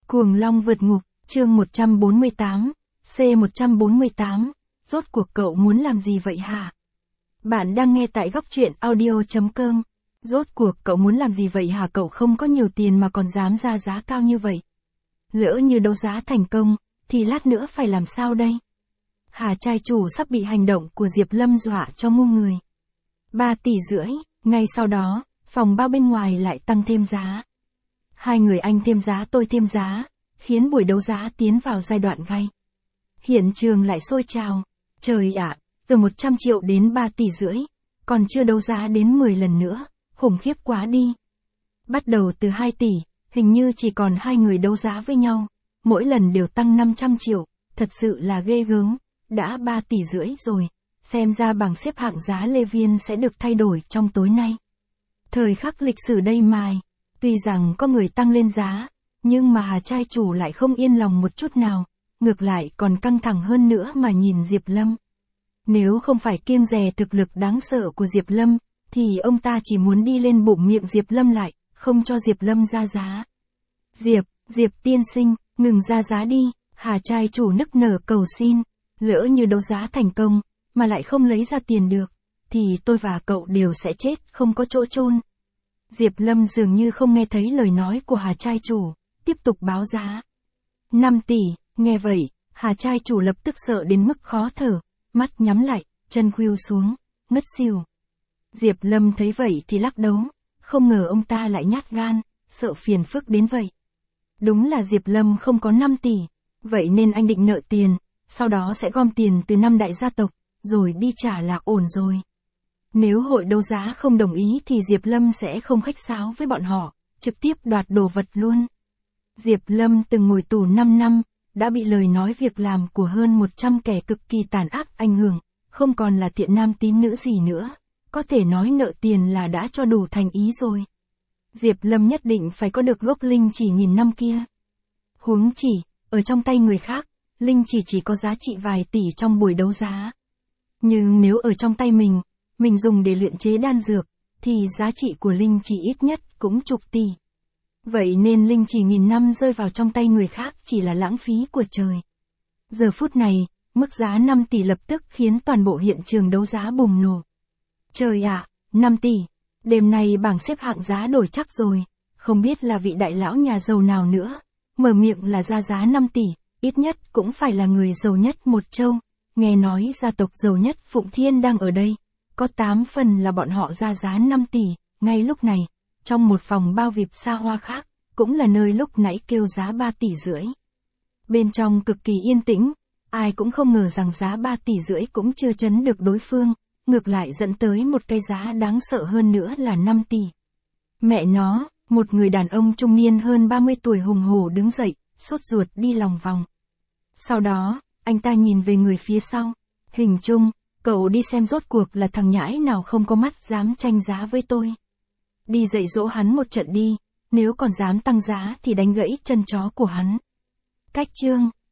Cuồng Long vượt ngục, chương 148, C148, rốt cuộc cậu muốn làm gì vậy hả? Bạn đang nghe tại góc truyện audio.com. Rốt cuộc cậu muốn làm gì vậy hả? Cậu không có nhiều tiền mà còn dám ra giá cao như vậy. Lỡ như đấu giá thành công, thì lát nữa phải làm sao đây? Hà trai chủ sắp bị hành động của Diệp Lâm dọa cho ngu người. 3,5 tỷ, ngay sau đó, phòng bao bên ngoài lại tăng thêm giá. Hai người anh thêm giá tôi thêm giá, khiến buổi đấu giá tiến vào giai đoạn gay. Hiện trường lại sôi trào. Trời ạ, từ 100 triệu đến 3,5 tỷ, còn chưa đấu giá đến 10 lần nữa, khủng khiếp quá đi. Bắt đầu từ 2 tỷ, hình như chỉ còn hai người đấu giá với nhau, mỗi lần đều tăng 500 triệu, thật sự là ghê gớm, đã 3,5 tỷ rồi, xem ra bảng xếp hạng giá Lê Viên sẽ được thay đổi trong tối nay. Thời khắc lịch sử đây mài, tuy rằng có người tăng lên giá, nhưng mà Hà trai chủ lại không yên lòng một chút nào, ngược lại còn căng thẳng hơn nữa mà nhìn Diệp Lâm. Nếu không phải kiêng dè thực lực đáng sợ của Diệp Lâm, thì ông ta chỉ muốn đi lên bụng miệng Diệp Lâm lại, không cho Diệp Lâm ra giá. Diệp tiên sinh, ngừng ra giá đi, Hà trai chủ nức nở cầu xin, lỡ như đấu giá thành công, mà lại không lấy ra tiền được, thì tôi và cậu đều sẽ chết, không có chỗ chôn. Diệp Lâm dường như không nghe thấy lời nói của Hà trai chủ, tiếp tục báo giá. 5 tỷ, nghe vậy, Hà trai chủ lập tức sợ đến mức khó thở, mắt nhắm lại, chân khuỵu xuống, ngất xỉu. Diệp Lâm thấy vậy thì lắc đầu, không ngờ ông ta lại nhát gan, sợ phiền phức đến vậy. Đúng là Diệp Lâm không có 5 tỷ, vậy nên anh định nợ tiền, sau đó sẽ gom tiền từ 5 đại gia tộc, rồi đi trả là ổn rồi. Nếu hội đấu giá không đồng ý thì Diệp Lâm sẽ không khách sáo với bọn họ, trực tiếp đoạt đồ vật luôn. Diệp Lâm từng ngồi tù 5 năm, đã bị lời nói việc làm của hơn 100 kẻ cực kỳ tàn ác ảnh hưởng, không còn là thiện nam tín nữ gì nữa, có thể nói nợ tiền là đã cho đủ thành ý rồi. Diệp Lâm nhất định phải có được gốc linh chỉ nghìn năm kia. Huống chỉ, ở trong tay người khác, linh chỉ có giá trị vài tỷ trong buổi đấu giá. Nhưng nếu ở trong tay mình dùng để luyện chế đan dược, thì giá trị của linh chỉ ít nhất cũng chục tỷ. Vậy nên linh chỉ nghìn năm rơi vào trong tay người khác chỉ là lãng phí của trời. Giờ phút này, mức giá 5 tỷ lập tức khiến toàn bộ hiện trường đấu giá bùng nổ. Trời ạ, 5 tỷ, đêm nay bảng xếp hạng giá đổi chắc rồi, không biết là vị đại lão nhà giàu nào nữa, mở miệng là ra giá 5 tỷ, ít nhất cũng phải là người giàu nhất một châu, nghe nói gia tộc giàu nhất Phụng Thiên đang ở đây, có 8 phần là bọn họ ra giá 5 tỷ, ngay lúc này, trong một phòng bao VIP xa hoa khác, cũng là nơi lúc nãy kêu giá 3,5 tỷ. Bên trong cực kỳ yên tĩnh, ai cũng không ngờ rằng giá 3,5 tỷ cũng chưa chấn được đối phương, ngược lại dẫn tới một cái giá đáng sợ hơn nữa là 5 tỷ. Mẹ nó, một người đàn ông trung niên hơn 30 tuổi hùng hổ đứng dậy, sốt ruột đi lòng vòng. Sau đó, anh ta nhìn về người phía sau, hình chung, cậu đi xem rốt cuộc là thằng nhãi nào không có mắt dám tranh giá với tôi. Đi dạy dỗ hắn một trận đi, nếu còn dám tăng giá thì đánh gãy chân chó của hắn. Cách chương